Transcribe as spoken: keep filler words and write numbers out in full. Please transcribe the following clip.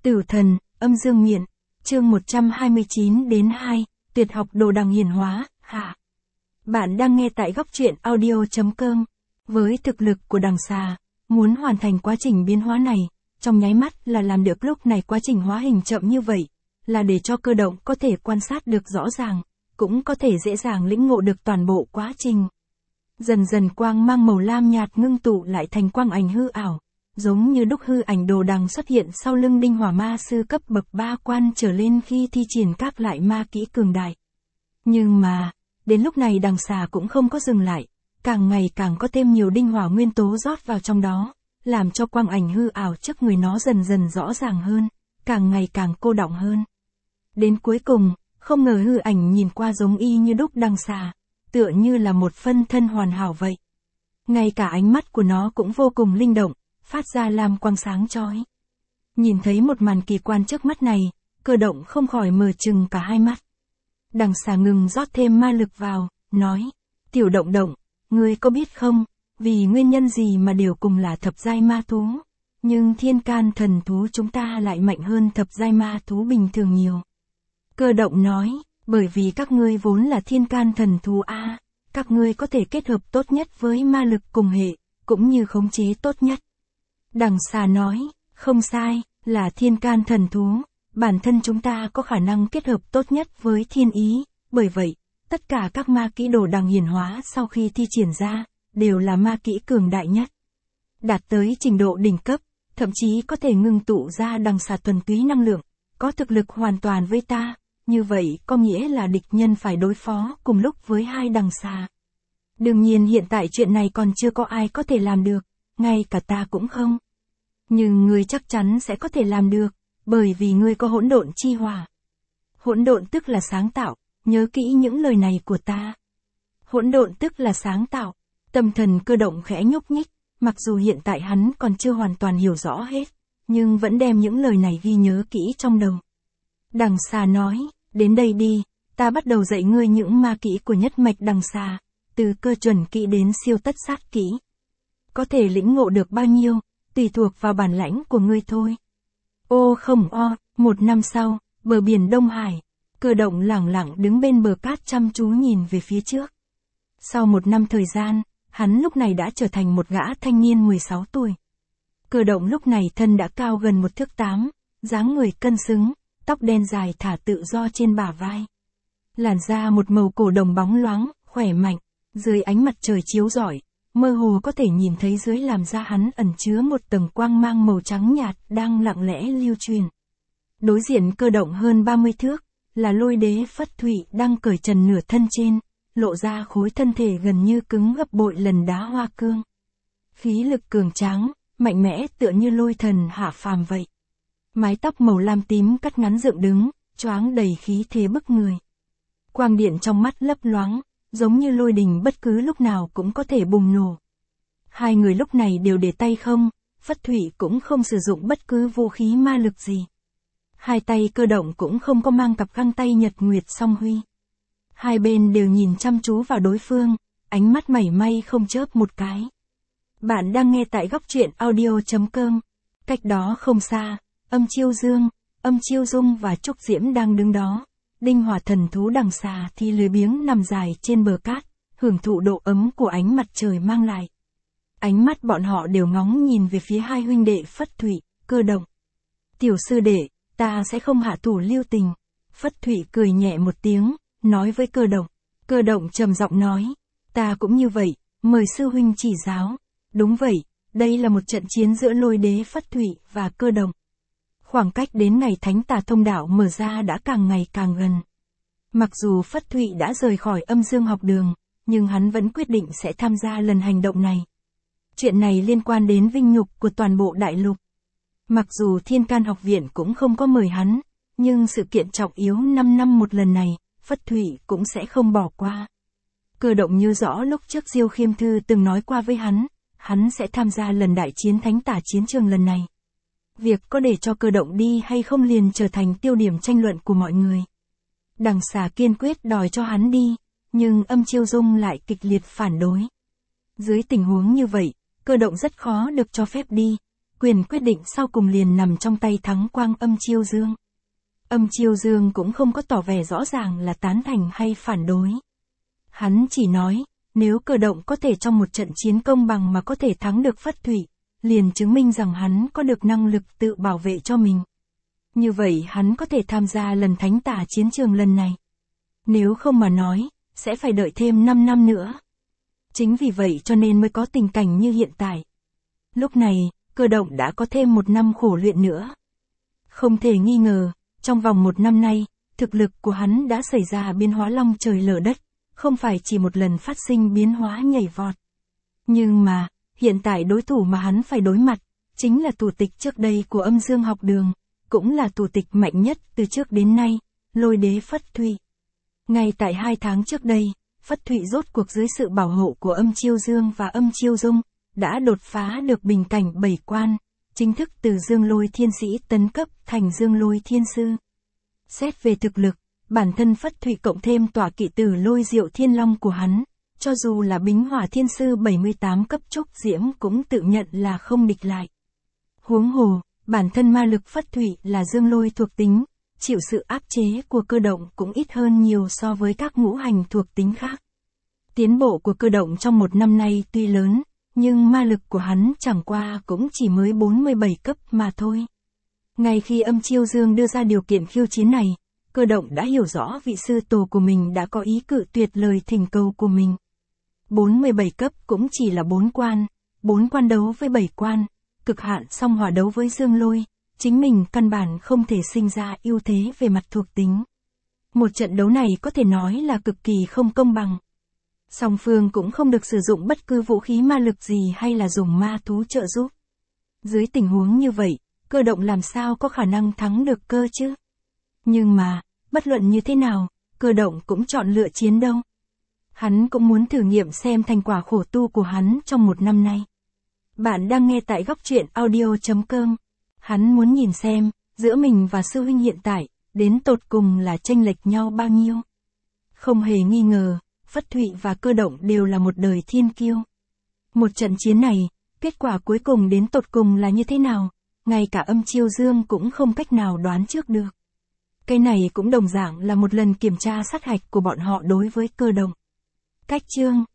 Tử thần, âm dương miện, chương một trăm hai mươi chín đến hai, tuyệt học đồ đằng hiển hóa, hạ. Bạn đang nghe tại góc truyện audio.com. Với thực lực của đằng xà, muốn hoàn thành quá trình biến hóa này, trong nháy mắt là làm được. Lúc này quá trình hóa hình chậm như vậy, là để cho Cơ Động có thể quan sát được rõ ràng, cũng có thể dễ dàng lĩnh ngộ được toàn bộ quá trình. Dần dần quang mang màu lam nhạt ngưng tụ lại thành quang ảnh hư ảo, giống như đúc hư ảnh đồ đằng xuất hiện sau lưng Đinh Hỏa Ma sư cấp bậc ba quan trở lên khi thi triển các loại ma kỹ cường đại. Nhưng mà, đến lúc này đằng xà cũng không có dừng lại, càng ngày càng có thêm nhiều đinh hỏa nguyên tố rót vào trong đó, làm cho quang ảnh hư ảo trước người nó dần dần rõ ràng hơn, càng ngày càng cô đọng hơn. Đến cuối cùng, không ngờ hư ảnh nhìn qua giống y như đúc đằng xà, tựa như là một phân thân hoàn hảo vậy. Ngay cả ánh mắt của nó cũng vô cùng linh động, phát ra lam quang sáng chói. Nhìn thấy một màn kỳ quan trước mắt này, Cơ Động không khỏi mở trừng cả hai mắt. Đằng xà ngừng rót thêm ma lực vào, nói, tiểu Động Động, ngươi có biết không, vì nguyên nhân gì mà đều cùng là thập giai ma thú, nhưng thiên can thần thú chúng ta lại mạnh hơn thập giai ma thú bình thường nhiều. Cơ Động nói, bởi vì các ngươi vốn là thiên can thần thú a, các ngươi có thể kết hợp tốt nhất với ma lực cùng hệ, cũng như khống chế tốt nhất. Đằng xà nói, không sai, là thiên can thần thú, bản thân chúng ta có khả năng kết hợp tốt nhất với thiên ý, bởi vậy, tất cả các ma kỹ đồ đằng hiển hóa sau khi thi triển ra, đều là ma kỹ cường đại nhất. Đạt tới trình độ đỉnh cấp, thậm chí có thể ngưng tụ ra đằng xà thuần túy năng lượng, có thực lực hoàn toàn với ta, như vậy có nghĩa là địch nhân phải đối phó cùng lúc với hai đằng xà. Đương nhiên hiện tại chuyện này còn chưa có ai có thể làm được, ngay cả ta cũng không. Nhưng ngươi chắc chắn sẽ có thể làm được, bởi vì ngươi có hỗn độn chi hỏa. Hỗn độn tức là sáng tạo, nhớ kỹ những lời này của ta. Hỗn độn tức là sáng tạo, tâm thần Cơ Động khẽ nhúc nhích, mặc dù hiện tại hắn còn chưa hoàn toàn hiểu rõ hết, nhưng vẫn đem những lời này ghi nhớ kỹ trong đầu. Đằng xà nói, đến đây đi, ta bắt đầu dạy ngươi những ma kỹ của nhất mạch đằng xà, từ cơ chuẩn kỹ đến siêu tất sát kỹ. Có thể lĩnh ngộ được bao nhiêu, tùy thuộc vào bản lãnh của ngươi thôi. Ô không o, một năm sau, bờ biển Đông Hải, Cơ Động lẳng lặng đứng bên bờ cát chăm chú nhìn về phía trước. Sau một năm thời gian, hắn lúc này đã trở thành một gã thanh niên mười sáu tuổi. Cơ Động lúc này thân đã cao gần một thước tám, dáng người cân xứng, tóc đen dài thả tự do trên bả vai. Làn da một màu cổ đồng bóng loáng, khỏe mạnh, dưới ánh mặt trời chiếu rọi, mơ hồ có thể nhìn thấy dưới làn da hắn ẩn chứa một tầng quang mang màu trắng nhạt đang lặng lẽ lưu truyền. Đối diện Cơ Động hơn ba mươi thước, là Lôi Đế Phất Thụy đang cởi trần nửa thân trên, lộ ra khối thân thể gần như cứng gấp bội lần đá hoa cương. Khí lực cường tráng, mạnh mẽ tựa như lôi thần hạ phàm vậy. Mái tóc màu lam tím cắt ngắn dựng đứng, choáng đầy khí thế bức người. Quang điện trong mắt lấp loáng, giống như lôi đình bất cứ lúc nào cũng có thể bùng nổ. Hai người lúc này đều để tay không, Phất Thụy cũng không sử dụng bất cứ vũ khí ma lực gì. Hai tay Cơ Động cũng không có mang cặp găng tay nhật nguyệt song huy. Hai bên đều nhìn chăm chú vào đối phương, ánh mắt mảy may không chớp một cái. Bạn đang nghe tại góc truyện audio.com. Cách đó không xa, Âm Chiêu Dương, Âm Chiêu Dung và Trúc Diễm đang đứng đó. Đinh hỏa thần thú đằng xà thì lười biếng nằm dài trên bờ cát, hưởng thụ độ ấm của ánh mặt trời mang lại. Ánh mắt bọn họ đều ngóng nhìn về phía hai huynh đệ Phất Thụy, Cơ Động. Tiểu sư đệ, ta sẽ không hạ thủ lưu tình. Phất Thụy cười nhẹ một tiếng, nói với Cơ Động. Cơ Động trầm giọng nói, ta cũng như vậy, mời sư huynh chỉ giáo. Đúng vậy, đây là một trận chiến giữa Lôi Đế Phất Thụy và Cơ Động. Khoảng cách đến ngày Thánh Tà Thông Đạo mở ra đã càng ngày càng gần. Mặc dù Phất Thụy đã rời khỏi âm dương học đường, nhưng hắn vẫn quyết định sẽ tham gia lần hành động này. Chuyện này liên quan đến vinh nhục của toàn bộ đại lục. Mặc dù Thiên Can học viện cũng không có mời hắn, nhưng sự kiện trọng yếu năm năm một lần này, Phất Thụy cũng sẽ không bỏ qua. Cơ Động nhớ rõ lúc trước Diêu Khiêm Thư từng nói qua với hắn, hắn sẽ tham gia lần đại chiến Thánh Tà chiến trường lần này. Việc có để cho Cơ Động đi hay không liền trở thành tiêu điểm tranh luận của mọi người. Đằng xà kiên quyết đòi cho hắn đi, nhưng Âm Chiêu Dung lại kịch liệt phản đối. Dưới tình huống như vậy, Cơ Động rất khó được cho phép đi, quyền quyết định sau cùng liền nằm trong tay Thắng Quang Âm Chiêu Dương. Âm Chiêu Dương cũng không có tỏ vẻ rõ ràng là tán thành hay phản đối. Hắn chỉ nói, nếu Cơ Động có thể trong một trận chiến công bằng mà có thể thắng được Phất Thụy, liền chứng minh rằng hắn có được năng lực tự bảo vệ cho mình. Như vậy hắn có thể tham gia lần thánh tả chiến trường lần này. Nếu không mà nói, sẽ phải đợi thêm năm năm nữa. Chính vì vậy cho nên mới có tình cảnh như hiện tại. Lúc này, Cơ Động đã có thêm một năm khổ luyện nữa. Không thể nghi ngờ, trong vòng một năm nay, thực lực của hắn đã xảy ra biến hóa long trời lở đất, không phải chỉ một lần phát sinh biến hóa nhảy vọt. Nhưng mà, hiện tại đối thủ mà hắn phải đối mặt, chính là thủ tịch trước đây của Âm Dương học đường, cũng là thủ tịch mạnh nhất từ trước đến nay, Lôi Đế Phất Thụy. Ngay tại hai tháng trước đây, Phất Thụy rốt cuộc dưới sự bảo hộ của Âm Chiêu Dương và Âm Chiêu Dung, đã đột phá được bình cảnh bảy quan, chính thức từ Dương Lôi Thiên Sĩ tấn cấp thành Dương Lôi Thiên Sư. Xét về thực lực, bản thân Phất Thụy cộng thêm tọa kỵ tử Lôi Diệu Thiên Long của hắn, cho dù là Bính Hỏa Thiên Sư bảy mươi tám cấp Trúc Diễm cũng tự nhận là không địch lại. Huống hồ, bản thân ma lực Phất Thụy là Dương Lôi thuộc tính, chịu sự áp chế của Cơ Động cũng ít hơn nhiều so với các ngũ hành thuộc tính khác. Tiến bộ của Cơ Động trong một năm nay tuy lớn, nhưng ma lực của hắn chẳng qua cũng chỉ mới bốn mươi bảy cấp mà thôi. Ngay khi Âm Chiêu Dương đưa ra điều kiện khiêu chiến này, Cơ Động đã hiểu rõ vị sư tổ của mình đã có ý cự tuyệt lời thỉnh cầu của mình. bốn mươi bảy cấp cũng chỉ là bốn quan, bốn quan đấu với bảy quan, cực hạn song hỏa đấu với Dương Lôi, chính mình căn bản không thể sinh ra ưu thế về mặt thuộc tính. Một trận đấu này có thể nói là cực kỳ không công bằng. Song phương cũng không được sử dụng bất cứ vũ khí ma lực gì hay là dùng ma thú trợ giúp. Dưới tình huống như vậy, Cơ Động làm sao có khả năng thắng được cơ chứ? Nhưng mà, bất luận như thế nào, Cơ Động cũng chọn lựa chiến đấu. Hắn cũng muốn thử nghiệm xem thành quả khổ tu của hắn trong một năm nay. Bạn đang nghe tại góc truyện audio chấm com. Hắn muốn nhìn xem, giữa mình và sư huynh hiện tại, đến tột cùng là chênh lệch nhau bao nhiêu. Không hề nghi ngờ, Phất Thụy và Cơ Động đều là một đời thiên kiêu. Một trận chiến này, kết quả cuối cùng đến tột cùng là như thế nào, ngay cả Âm Chiêu Dương cũng không cách nào đoán trước được. Cái này cũng đồng dạng là một lần kiểm tra sát hạch của bọn họ đối với Cơ Động. Cách chương